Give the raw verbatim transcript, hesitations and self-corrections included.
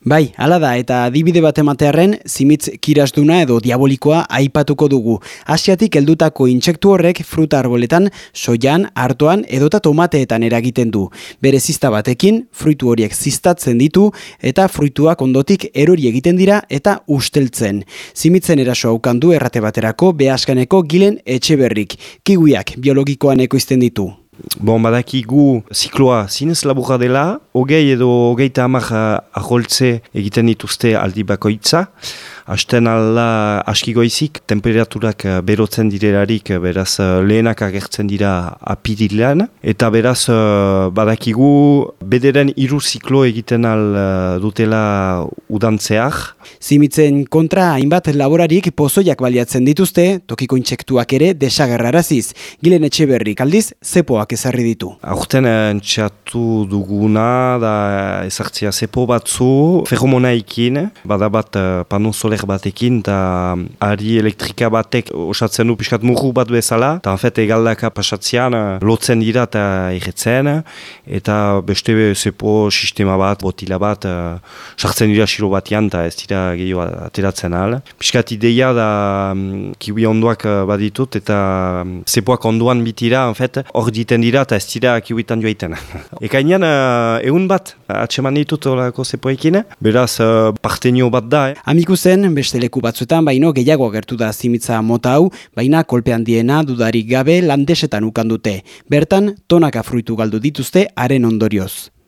Bai, hala da, eta adibide bat ematearren, zimitz kirasduna edo diabolikoa aipatuko dugu. Asiatik heldutako intsektu horrek fruta arboletan, soian, artoan edota tomateetan eragiten du. Bere zizta batekin, fruitu horiek ziztatzen ditu eta fruituak ondotik erori egiten dira eta usteltzen. Zimitzen eraso haukandu errate baterako Beaskaneko Gilen Etxeberrik. Kiwiak biologikoan ekoizten ditu. Bon, badakigu zikloa zinez laburra dela, hogei edo hogeita hamar aholtze egiten dituzte aldi bakoitza. Hasten alda aski goizik, temperaturak berotzen direlarik, beraz lehenak agertzen dira apirilean. Eta beraz badakigu bederen hiru ziklo egiten al dutela udantzeak. Zimitzen kontra hainbat laborarik pozoiak baliatzen dituzte, tokiko intsektuak ere desagerraraziz. Gilen Etxeberrik aldiz, zepoak ezarri ditu. Aurten entxatu duguna da ezartzea zepo batzu, feromonaikin, badabat pano soler batekin, eta ari elektrika batek osatzen du pixkat murru bat bezala, eta en fait egaldaka pasatzean lotzen dira eta irretzen, eta beste zepo sistema bat, botila bat, sartzen dira silo batean, eta ez dira gehiago ateratzen ahal. Piskat ideia da kiwi ondoak baditut, eta zepoak ondoan bitira, en fait, hor diten dira, eta ez dira kiwitan joaiten. Ekainean, egun bat, atseman ditut horako zepoekin, beraz partenio bat da. Eh? Amikuzen, beste leku batzuetan, baino gehiago agertu da zimitza mota hau, baina kolpe handiena dudarik gabe landesetan ukandute. Bertan, tonaka fruitu galdu dituzte haren ondorioz.